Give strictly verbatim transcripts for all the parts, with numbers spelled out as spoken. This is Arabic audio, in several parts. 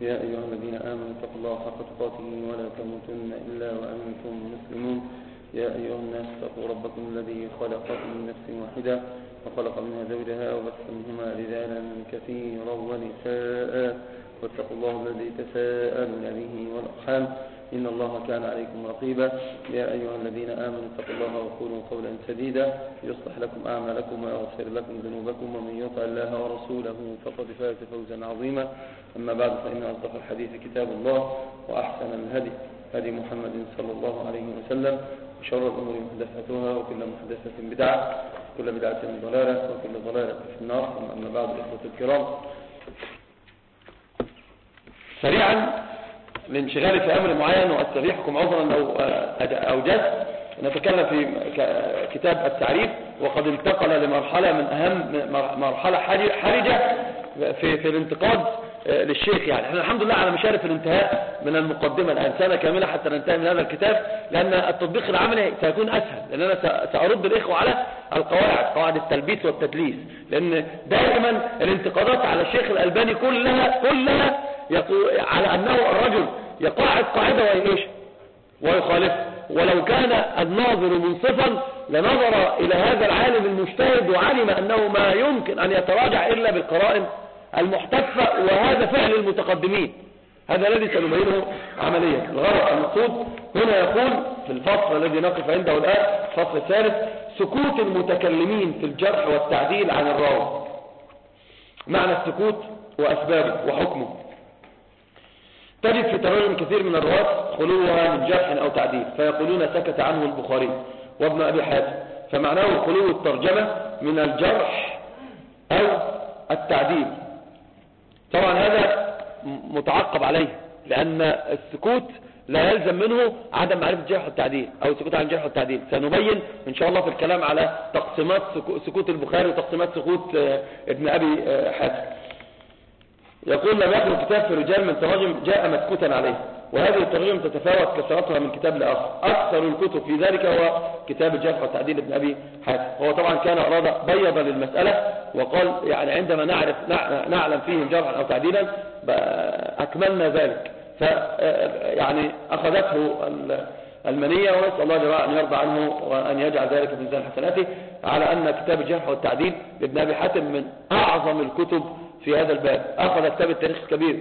يا أيها الذين آمنوا اتقوا الله حق تقاته ولا تموتن إلا وأنتم مسلمون. يا أيها الناس اتقوا ربكم الذي خلقكم من نفس واحدة وخلق منها زوجها وبث منهما رجالا كثيرا ونساء واتقوا الله الذي تساءلون به والأرحام إن الله كان عليكم رقيبا. يا أيها الذين آمنوا اتقوا الله وقولوا قولا سديدا يصلح لكم أعمالكم ويغفر لكم ذنوبكم ومن يطع الله ورسوله فقد فاز فوزا عظيما. أما بعد فإن أصدق الحديث كتاب الله وأحسن الهدي هدي محمد صلى الله عليه وسلم وشر الأمور محدثاتها وكل محدثة بدعة وكل بدعة ضلالة وكل ضلالة في النار. أما بعد إخوة الكرام، سريعا لانشغالي في أمر معين وأستريحكم عذرا لو أوجدت نتكلم في كتاب التعريف، وقد انتقل لمرحلة من أهم مرحلة حرجة في, في الانتقاد للشيخ. يعني احنا الحمد لله على مشارف الانتهاء من المقدمة الآن، سنة كاملة حتى ننتهي من هذا الكتاب، لأن التطبيق العملي سيكون أسهل، لأن أنا سأرد الإخوة على القواعد، قواعد التلبيس والتدليس، لأن دائما الانتقادات على الشيخ الألباني كلها كلها على أنه الرجل يقاعد قاعدة ويعيش ويخالف، ولو كان الناظر منصفا لنظر إلى هذا العالم المجتهد وعلم أنه ما يمكن أن يتراجع إلا بالقرائن المحتفة، وهذا فعل المتقدمين، هذا الذي سنبينه عمليا. الغرض المقصود هنا يقول في الفصل الذي نقف عنده الآن، الفصل الثالث، سكوت المتكلمين في الجرح والتعديل عن الراوي. معنى السكوت وأسبابه وحكمه. تجد في تراجم كثير من الرواة خلوها من جرح أو تعديل، فيقولون سكت عنه البخاري وابن أبي حاتم، فمعناه خلو الترجمة من الجرح أو التعديل. طبعا هذا متعقب عليه، لأن السكوت لا يلزم منه عدم معرفة الجرح والتعديل أو السكوت عن الجرح والتعديل. سنبين إن شاء الله في الكلام على تقسيمات سكوت البخاري وتقسيمات سكوت ابن أبي حاتم. يقول لم يكن الكتاب في رجال من تراجم جاء مسكوتا عليه، وهذه التراجم تتفاوت كثرتها من كتاب لآخر. أكثر الكتب في ذلك هو كتاب الجرح والتعديل ابن أبي حاتم. هو طبعا كان أراد بيضا للمسألة وقال يعني عندما نعرف نعلم فيه جرحا أو تعديلا أكملنا ذلك، ف يعني أخذته المنية، ونسأل الله أن يرضى عنه وأن يجعل ذلك في ميزان حسناته، على أن كتاب الجرح والتعديل لابن أبي حاتم من أعظم الكتب في هذا الباب. أخذ كتاب التاريخ الكبير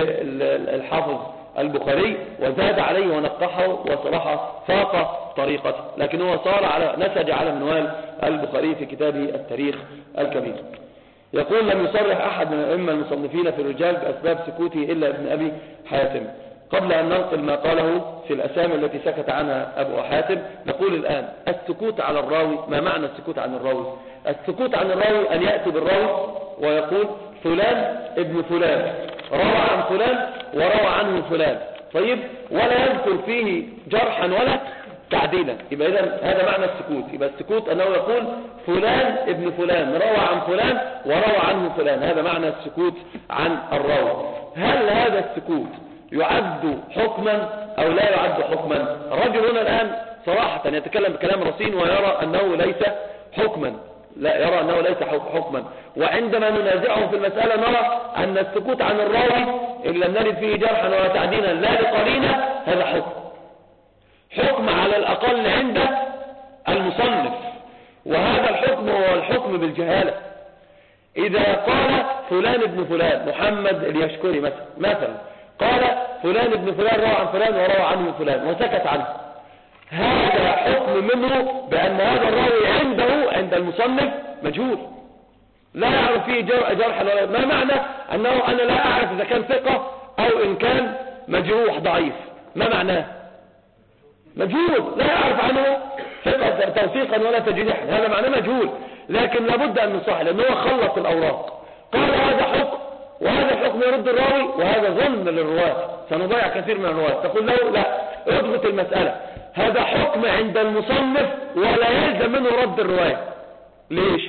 للحافظ البخاري وزاد عليه ونقحه وصراحة فاق طريقته، لكن هو صار على نسج على منوال البخاري في كتابه التاريخ الكبير. يقول لم يصرح أحد من الأئمة المصنفين في الرجال بأسباب سكوته إلا ابن أبي حاتم. قبل أن ننقل ما قاله في الأسامي التي سكت عنها أبو حاتم، نقول الآن السكوت على الراوي. ما معنى السكوت عن الراوي؟ السكوت عن الراوي أن يأتي بالراوي ويقول فلان ابن فلان روى عن فلان وروى عنه فلان، طيب، ولا يذكر فيه جرحا ولا تعديلا. يبقى إذن هذا معنى السكوت. يبقى السكوت أنه يقول فلان ابن فلان روى عن فلان وروى عنه فلان، هذا معنى السكوت عن الراوي. هل هذا السكوت يعد حكما أو لا يعد حكما؟ الرجل هنا الآن صراحة يتكلم بكلام رصين ويرى أنه ليس حكما، لا يرى أنه ليس حكما، وعندما ننازعه في المسألة نرى أن السكوت عن الراوي إن لم نرد فيه جرحا ولا تعديلا لا لقرينة هذا حكم، حكم على الأقل عند المصنف، وهذا الحكم هو الحكم بالجهالة. إذا قال فلان ابن فلان محمد اليشكري مثلا مثلا قال فلان ابن فلان روى عن فلان وروى عنه فلان وسكت عنه، هذا حكم منه بأن هذا الراوي عنده عند المصنف مجهول، لا يعرف فيه جرحا ولا. ما معنى أنه أنا لا أعرف إذا كان ثقة أو إن كان مجروح ضعيف؟ ما معناه؟ مجهول، لا يعرف عنه ثقة توثيقا ولا تجريحا، هذا معناه مجهول. لكن لابد أن نصحح، لأنه خلط الأوراق، قال هذا حكم وهذا الحكم يرد الراوي وهذا ظلم للرواة، سنضيع كثير من الرواة. تقول له لا، اضبط المسألة، هذا حكم عند المصنف ولا يلزم منه رد الرواية. ليش؟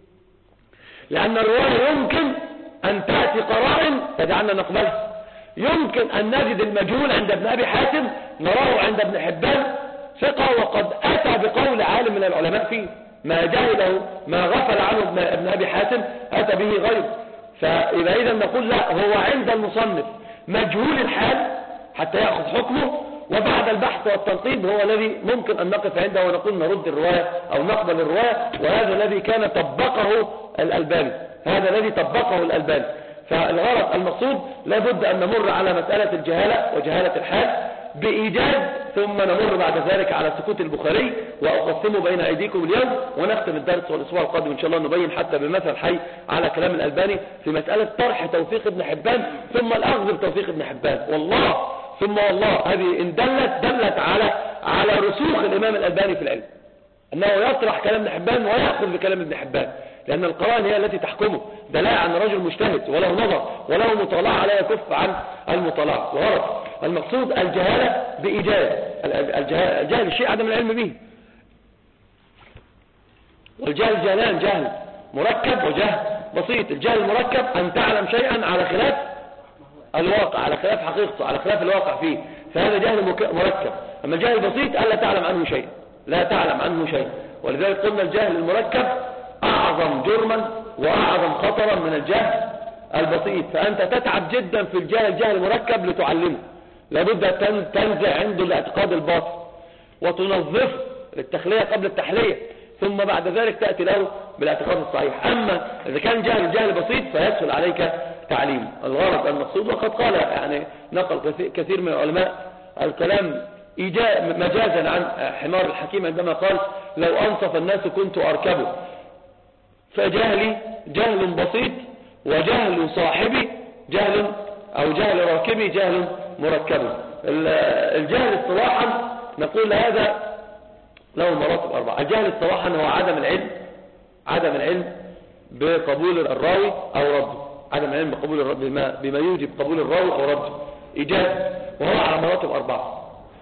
لأن الرواية يمكن أن تأتي قرائن تجعلنا نقبلها، يمكن أن نجد المجهول عند ابن أبي حاتم نراه عند ابن حبان ثقة وقد أتى بقول عالم من العلماء فيه، ما جهله ما غفل عنه ابن أبي حاتم أتى به غيره. فإذا إذا نقول لا، هو عند المصنف مجهول الحال حتى يأخذ حكمه، وبعد البحث والتنقيب هو الذي ممكن أن نقف عنده ونقول نرد الرواية أو نقبل الرواية. وهذا الذي كان طبقه الألباني، هذا الذي طبقه الألباني. فالغرض المقصود لابد أن نمر على مسألة الجهالة وجهالة الحال بإيجاز، ثم نمر بعد ذلك على سكوت البخاري، وأقسمه بين أيديكم اليوم، ونختم الدرس والأسبوع القادم إن شاء الله نبين حتى بمثل حي على كلام الألباني في مسألة طرح توثيق ابن حبان ثم الأخذ بتوثيق ابن حبان. والله ثم والله هذه إن دلت دلت على على رسوخ الإمام الألباني في العلم، أنه يطرح كلام ابن حبان ويأخذ بكلام ابن حبان، لأن القرآن هي التي تحكمه. دلاء عن رجل مجتهد وله نظر وله مطالعة لا يكف عن المطالعة. وغرض المقصود الجهالة بإيجاز. الجهل الشيء عدم العلم به، والجهل جهلان: جهل مركب وجهل بسيط. الجهل المركب أن تعلم شيئا على خلاف الواقع، على خلاف حقيقته، على خلاف الواقع فيه، فهذا جهل مركب. أما الجهل البسيط ألا تعلم عنه شيء، لا تعلم عنه شيء. ولذلك قلنا الجهل المركب أعظم جرما وأعظم خطرا من الجهل البسيط. فأنت تتعب جدا في الجهل الجهل المركب لتعلمه، لابد أن تنزع عنده الاعتقاد الباطل وتنظفه للتخلية قبل التحلية، ثم بعد ذلك تأتي له بالاعتقاد الصحيح. أما إذا كان جهل الجهل بسيط فيسهل عليك تعليم. الغرض المقصود، وقد قال يعني نقل كثير من العلماء الكلام مجازا عن حمار الحكيم عندما قال: لو أنصف الناس كنت أركبه. فجهلي جهل بسيط، وجهل صاحبي جهل أو جهل راكبي جهل مركب. الجهل اصطلاحا نقول هذا له مراتب أربعة. الجهل اصطلاحا هو عدم العلم عدم العلم بقبول الراوي أو رده، عدم العلم بقبول الرد بما, بما يوجب قبول الراوي أو رده إيجاز، وهو على مراتب أربعة.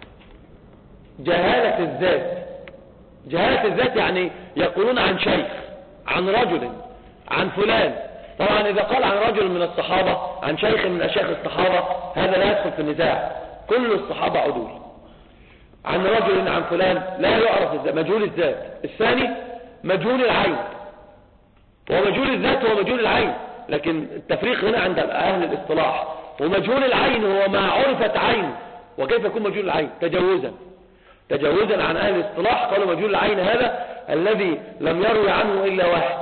جهالة الذات. جهالة الذات يعني يقولون عن شيخ، عن رجل، عن فلان. طبعا إذا قال عن رجل من الصحابة، عن شيخ من أشياخ الصحابة، هذا لا يدخل في النزاع، كل الصحابة عدول. عن رجل عن فلان لا يعرف الذات، مجهول الذات. الثاني مجهول العين، ومجهول الذات هو مجهول العين، لكن التفريق هنا عند أهل الاصطلاح. ومجهول العين هو ما عرفت عين. وكيف يكون مجهول العين؟ تجاوزا تجاوزا عن أهل الاصطلاح قالوا مجهول العين هذا الذي لم يروي عنه إلا واحد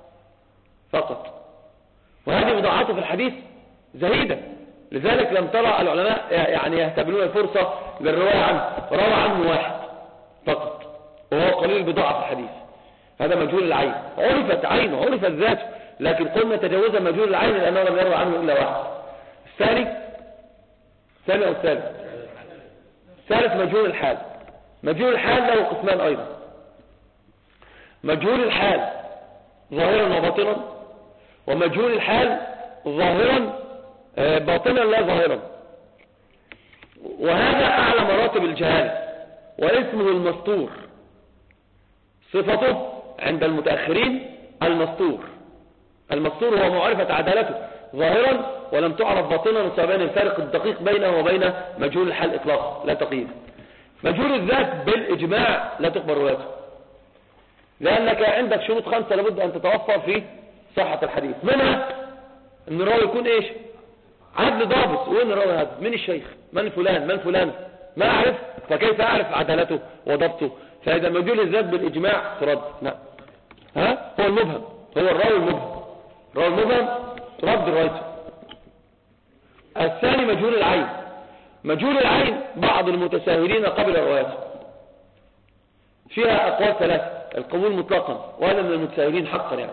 فقط، وهذه مضاعفة في الحديث زهيدة. لذلك لم ترى العلماء يعني يهتبلون الفرصة للرواية عنه، روى عنه واحد فقط وهو قليل بضاعة في الحديث. هذا مجهول العين، عرفت عينه عرفت ذاته، لكن قلنا تجاوزا مجهول العين لأنه لم يروي عنه إلا واحد. الثاني الثاني أو الثالث الثالث مجهول الحال. مجهول الحال له قسمان أيضا: مجهول الحال ظاهرا وباطنا، ومجهول الحال ظاهرا باطنا لا ظاهرا. وهذا أعلى مراتب الجهالة، واسمه المستور. صفته عند المتأخرين المستور. المستور هو معرفة عدالته ظاهرا ولم تعرف باطنا، وسببين الفارق الدقيق بينه وبين مجهول الحال إطلاقا لا تقييد. مجهول الذات بالإجماع لا تقبل روايته، لأنك عندك شروط خمسة لابد أن تتوفر في صحة الحديث. منها أن الراوي يكون إيش؟ عدل ضابط. وين الراوي هذا؟ من الشيخ؟ من فلان؟ من فلان؟ ما أعرف، فكيف أعرف عدالته وضبطه؟ فإذا مجهول الذات بالإجماع ترد. نعم، ها هو المبهم، هو الراوي المبهم. الراوي المبهم ترد روايته. الثاني مجهول العين. مجهول العين بعض المتساهلين قبل روايته، فيها أقوال ثلاثة: القبول مطلقا، وهذا من المتساهلين حقا يعني،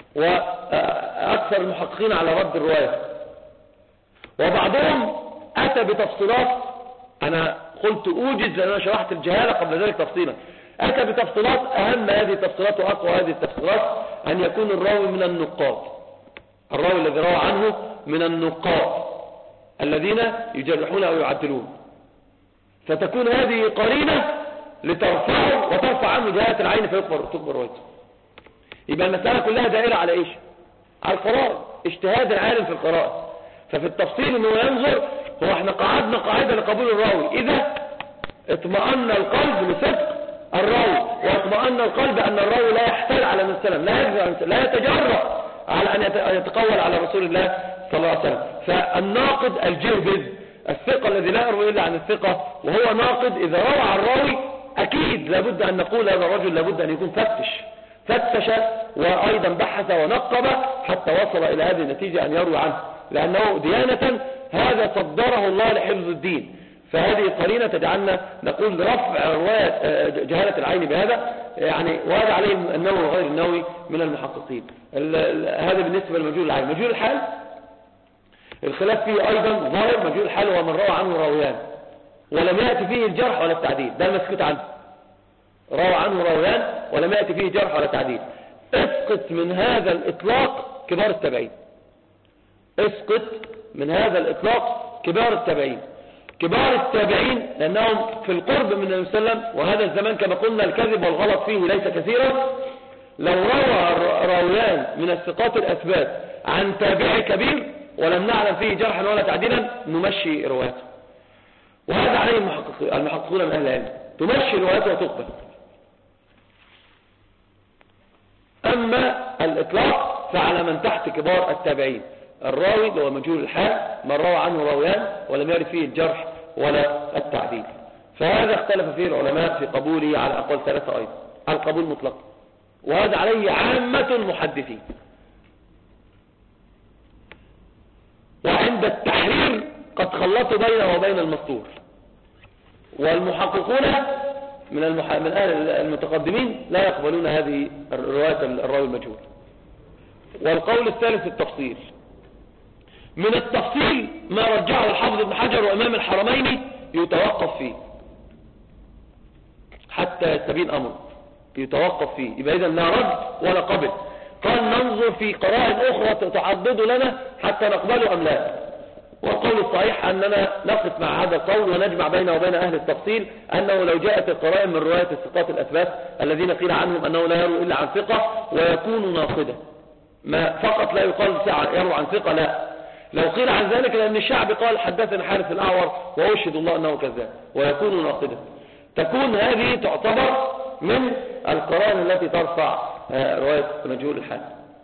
وأكثر المحققين على رد الرواية. وبعضهم أتى بتفصيلات، أنا قلت أوجز لأن أنا شرحت الجهالة قبل ذلك تفصيلا، أتى بتفصيلات. أهم هذه التفصيلات وأقوى هذه التفصيلات أن يكون الراوي من النقاد. الراوي الذي روى عنه من النقاد الذين يجرحون أو يعدلون، فتكون هذه قرينة لترفعه وترفع عنه جهالة العين فيكبر تكبر روايته. يبقى المسألة كلها دائرة على إيش؟ على القراءة، اجتهاد العالم في القراءة. ففي التفصيل انه ينظر، هو احنا قعدنا قاعدة لقبول الراوي: إذا اطمأن القلب لصدق الراوي، واطمأن القلب أن الراوي لا يحتال على السلام، لا لا يتجرأ على أن يتقول على رسول الله صلى الله عليه وسلم. فالناقد الجهبذ الثقة الذي لا يروي إلا عن الثقة، وهو ناقد إذا روى عن راوي أكيد لابد أن نقول هذا الرجل لابد أن يكون فتش فتش وأيضا بحث ونقب حتى وصل إلى هذه النتيجة أن يروي عنه، لأنه ديانة هذا صدره الله لحفظ الدين. فهذه قرينة تجعلنا نقول رفع رواية جهالة العين بهذا، يعني وهذا عليه النووي وغير النووي من المحققين. هذا بالنسبة لمجهول العين. مجهول الحال الخلاف فيه أيضا ظاهر. مجهول الحال هو من روى عنه راويان ولم يأتي فيه الجرح ولا التعديل، ده المسكوت عنه. روى عنه راويان ولم يأتي فيه جرح ولا تعديل. اسقط من هذا الإطلاق كبار التابعين، اسقط من هذا الإطلاق كبار التابعين. كبار التابعين لأنهم في القرب من النبي صلى الله عليه وسلم، وهذا الزمان كما قلنا الكذب والغلط فيه ليس كثيرا. لو روى راويان من الثقات الأثبات عن تابعي كبير ولم نعلم فيه جرحا ولا تعديلا نمشي روايته، وهذا عليه المحققون من أهل العلم، تمشي روايته وتقبل. أما الإطلاق فعلى من تحت كبار التابعين، الراوي اللي هو مجهول الحال من روى عنه راويان ولم يرد فيه الجرح ولا التعديل. فهذا اختلف فيه العلماء في قبوله على أقوال ثلاثة أيضا، على القبول مطلق، وهذا عليه عامة المحدثين. وعند التحرير قد خلطوا بينه وبين المسطور، والمحققون من, المح... من أهل المتقدمين لا يقبلون هذه الرواية الراوي المجهول. والقول الثالث التفصيل. من التفصيل ما رجعه الحافظ ابن حجر وإمام الحرمين يتوقف فيه حتى يستبين أمر، يتوقف فيه، يبقى إذن لا رد ولا قبل. قال ننظر في قرائن أخرى تعضد لنا حتى نقبله أم لا. والقول الصحيح أننا نقف مع هذا القول ونجمع بينه وبين أهل التفصيل أنه لو جاءت القرائن من رواية الثقات الأثبات الذين قيل عنهم أنه لا يروي إلا عن ثقة ويكون ناقدا، ما فقط لا يقال يروي عن ثقة، لا، لو قيل عن ذلك لأن الشعب قال حدثنا حارث الأعور وأشهد الله أنه كذاب ويكون ناقدا، تكون هذه تعتبر من القرائن التي ترفع رواية مجهول الحال.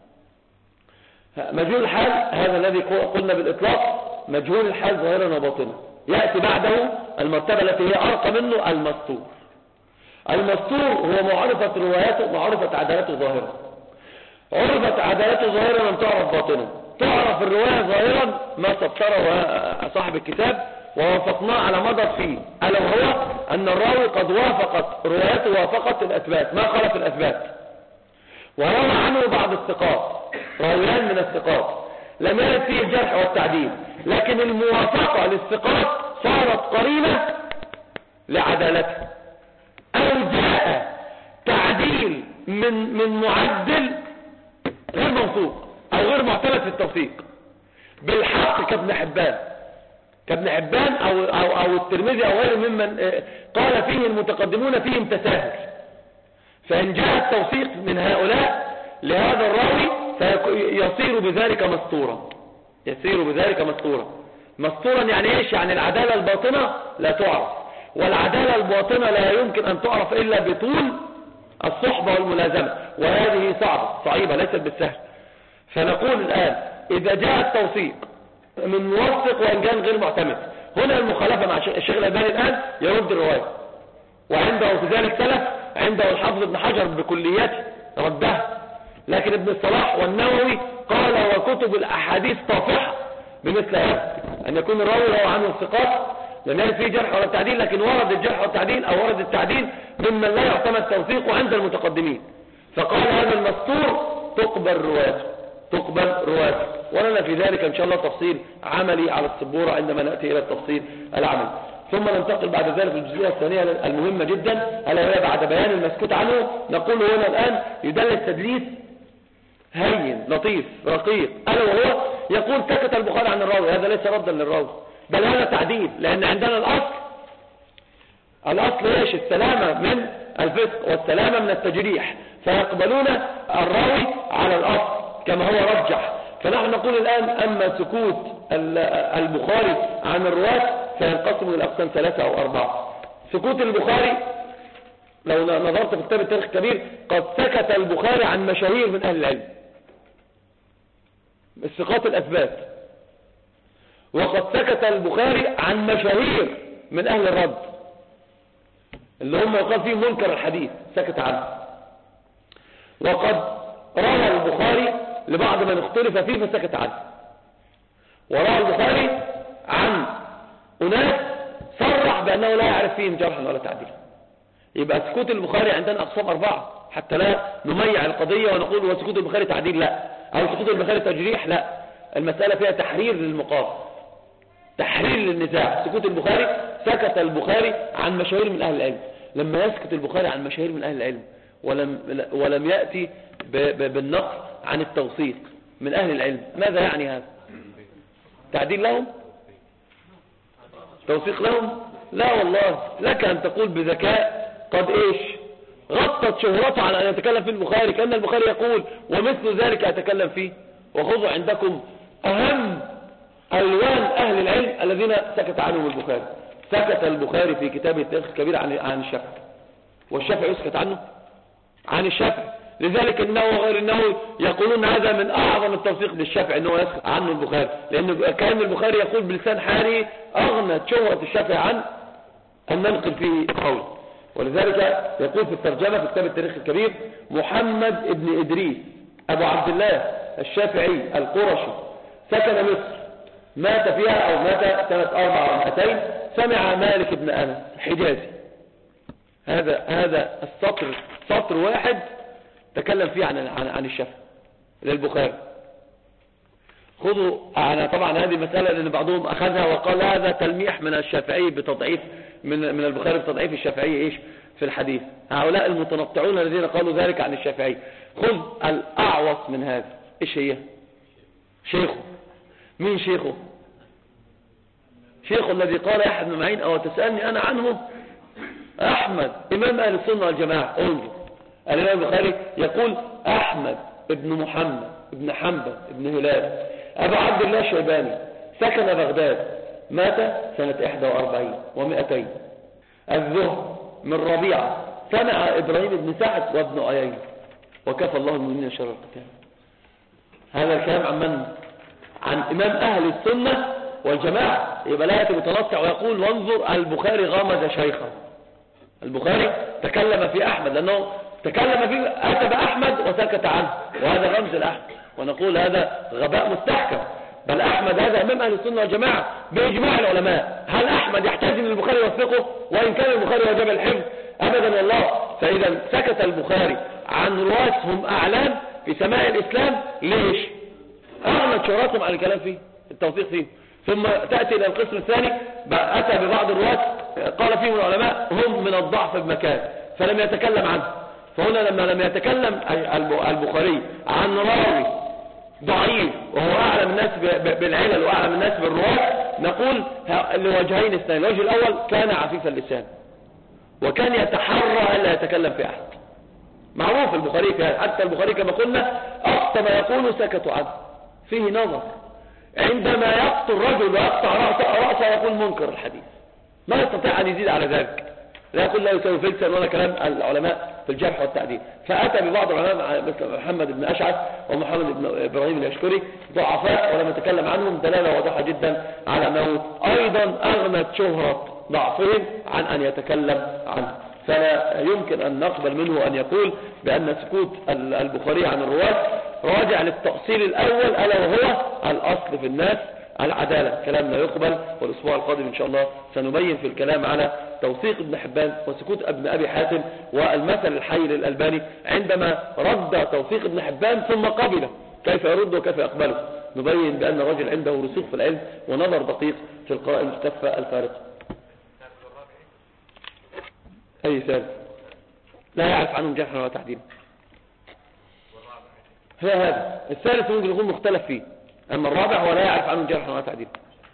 مجهول الحال هذا الذي قلنا بالإطلاق مجهول الحال ظاهرا وباطنا. يأتي بعده المرتبة التي هي أرقى منه المستور. المستور هو معرفة رواياته، معرفة عدالته ظاهرا. عرفت عدالته ظاهرا لم تعرف باطنا. تعرف الرواية ظاهرا ما سطره صاحب الكتاب ووافقناه على مضى فيه، ألا وهو أن الراوي قد وافقت روايته وافقت الأثبات ما خالف الأثبات، وروى عنه بعض الثقات راويان من الثقات لم يرد فيه الجرح والتعديل، لكن الموافقة للثقات صارت قرينة لعدالته، أو جاء تعديل من من معدل غير موثوق أو غير معتمد في التوثيق بالحق كابن حبان كابن حبان أو, أو, أو الترمذي أو غيره ممن قال فيه المتقدمون فيهم تساهل. فإن جاء التوثيق من هؤلاء لهذا الراوي فيصير بذلك مستورا، يصير بذلك مستورا. مستورا يعني ايش؟ يعني العدالة الباطنة لا تعرف، والعدالة الباطنة لا يمكن أن تعرف إلا بطول الصحبة والملازمة، وهذه صعبة صعيبة ليست بالسهل. فنقول الآن إذا جاء التوثيق من موثق وإن كان غير معتمد، هنا المخالفة مع الشيخ الألباني الآن يرد الرواية، وعنده في ذلك سلف، عنده الحافظ ابن حجر بكليته ردها، لكن ابن الصلاح والنووي قال وكتب الأحاديث طافحة بمثل هذا، أن يكون الراوي هو عنه الثقات لم يرد فيه جرح ولا تعديل، لكن ورد الجرح والتعديل أو ورد التعديل ممن لا يعتمد توثيقه عند المتقدمين، فقال هذا المستور تقبل روايته تقبل روايته ولنا في ذلك إن شاء الله تفصيل عملي على السبورة عندما نأتي إلى التفصيل العملي. ثم ننتقل بعد ذلك للجزئية الثانية المهمة جدا، ألا وهي بعد بيان المسكوت عنه نقول هنا الآن يدلس تدليس هين لطيف رقيق، ألا وهو يقول سكت البخاري عن الراوي، هذا ليس ردا للراوي بل هذا تعديل، لأن عندنا الأصل الأصل ايش؟ السلامة من الفسق والسلامة من التجريح، فيقبلون الراوي على الأصل كما هو رجح. فنحن نقول الآن أما سكوت البخاري عن الرواة فينقسم إلى أقسام ثلاثة أو أربعة. سكوت البخاري لو نظرت في كتاب التاريخ الكبير قد سكت البخاري عن مشاهير من أهل العلم الثقات الأثبات، وقد سكت البخاري عن مشاهير من أهل الرد اللي هم يقال فيه منكر الحديث سكت عنه. وقد روى البخاري لبعض من اختلف فيه فسكت عنه. وروى البخاري عن أناس صرح بأنه لا يعرف فيهم جرحا ولا تعديلا. يبقى سكوت البخاري عندنا أقسام أربعة حتى لا نميع القضية ونقول وسكوت البخاري تعديل، لا، أو سكوت البخاري تجريح، لا. المسألة فيها تحرير للمقام، تحرير للنزاع. سكوت البخاري، سكت البخاري عن مشاهير من أهل العلم. لما يسكت البخاري عن مشاهير من أهل العلم ولم, ولم يأتي بالنقل عن التوثيق من أهل العلم، ماذا يعني هذا؟ تعديل لهم؟ توثيق لهم؟ لا والله. لك أن تقول بذكاء قد إيش غطت شهرته على أن يتكلم في البخاري، كأن البخاري يقول ومثل ذلك أتكلم فيه. وخذوا عندكم أهم ألوان أهل العلم الذين سكت عنهم البخاري. سكت البخاري في كتابه التاريخ الكبير عن عن الشافعي، والشافعي يسكت عنه عن الشافعي. لذلك انه وغير انه يقولون هذا من اعظم التوثيق للشافعي انه يسكت عنه البخاري، لان كان البخاري يقول بلسان حالي اغنت شهرة الشافعي عن ان ننقل فيه قول. ولذلك يقول في الترجمة في كتاب التاريخ الكبير: محمد ابن ادريس ابو عبد الله الشافعي القرشي سكن مصر، مات فيها او مات سنة اربع ومئتين، سمع مالك بن انس الحجازي. هذا هذا السطر سطر واحد تكلم فيه عن عن, عن الشافعي للبخاري. خذوا. أنا طبعا هذه مسألة لأن بعضهم أخذها وقال هذا تلميح من الشافعي بتضعيف من من البخاري بتضعيف الشافعي إيش في الحديث. هؤلاء المتنطعون الذين قالوا ذلك عن الشافعي. خذ الأعوص من هذا. إيش هي؟ شيخه. مين شيخه؟ شيخه الذي قال يا أحد بن معين أو تسألني أنا عنه؟ أحمد إمام أهل السنة والجماعة. انظر الإمام البخاري يقول أحمد ابن محمد ابن حنبل ابن هلال أبو عبد الله الشيباني سكن بغداد، مات سنة إحدى وأربعين ومئتين. الزهر من ربيعة سمع إبراهيم بن سعد وابن عيينة، وكفى الله المؤمنين شر القتال. هذا الكلام عن من؟ عن إمام أهل السنة والجماعة. يبقى لا يأتي متنطع ويقول وانظر البخاري غمز شيخا. البخاري تكلم في أحمد لأنه تكلم فيه، أتى بأحمد وسكت عنه، وهذا رمز الأحمد، ونقول هذا غباء مستحكم. بل أحمد هذا أمام أهل السنة والجماعة بإجماع العلماء. هل أحمد يحتاج من البخاري يوثقه وإن كان البخاري وجب الحفظ؟ أبدا والله. فإذا سكت البخاري عن رواة هم أعلام في سماع الإسلام. ليش؟ أغنت شهرتهم على الكلام فيه، التوثيق فيه. ثم تأتي إلى القسم الثاني، أتى ببعض الرواة قال فيهم العلماء هم من الضعف بمكان فلم يتكلم عنه. فهنا لما لم يتكلم البخاري عن راوي ضعيف وهو أعلم الناس بالعلل وأعلم الناس بالرواة، نقول لوجهين اثنين. الوجه الأول كان عفيف اللسان وكان يتحرى ألا يتكلم في أحد. معروف البخاري في هذا، حتى البخاري كما قلنا أقصى ما يقول سكتوا عنه. فيه نظر عندما يقتل الرجل ويقطع رأسه رأسه يقول منكر الحديث، ما يستطيع أن يزيد على ذلك، لا يقول لا يسوي فلسا ولا كلام العلماء في الجرح والتعديل. فأتى ببعض العلماء مثل محمد بن أشعث ومحمد بن إبراهيم الأشكري ضعفاء ولم يتكلم عنهم، دلالة واضحة جدا على أنه أيضا أغنت شهرة ضعفهم عن أن يتكلم عنه. فلا يمكن أن نقبل منه أن يقول بأن سكوت البخاري عن الرواة راجع للتأصيل الأول ألا وهو الأصل في الناس العدالة. كلام لا يقبل. والأسبوع القادم إن شاء الله سنبين في الكلام على توثيق ابن حبان وسكوت ابن أبي حاتم والمثل الحي للألباني عندما رد توثيق ابن حبان ثم قبله، كيف يرد وكيف يقبله. نبين بأن الرجل عنده رسوخ في العلم ونظر دقيق في القراءة المختفى الفارقة. أي ثالث لا يعرف عنهم جرحا ولا تعديلا. هو هذا الثالث ممكن يكون مختلف فيه، أما الرابع هو لا يعرف عنهم جرحا ولا تعديلا.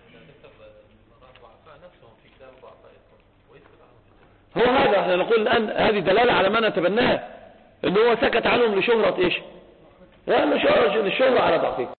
هو هذا احنا نقول الآن هذه دلالة على ما نتبناه، انه هو سكت عنهم لشهرة ايش؟ لا لشهرة على ضعفه.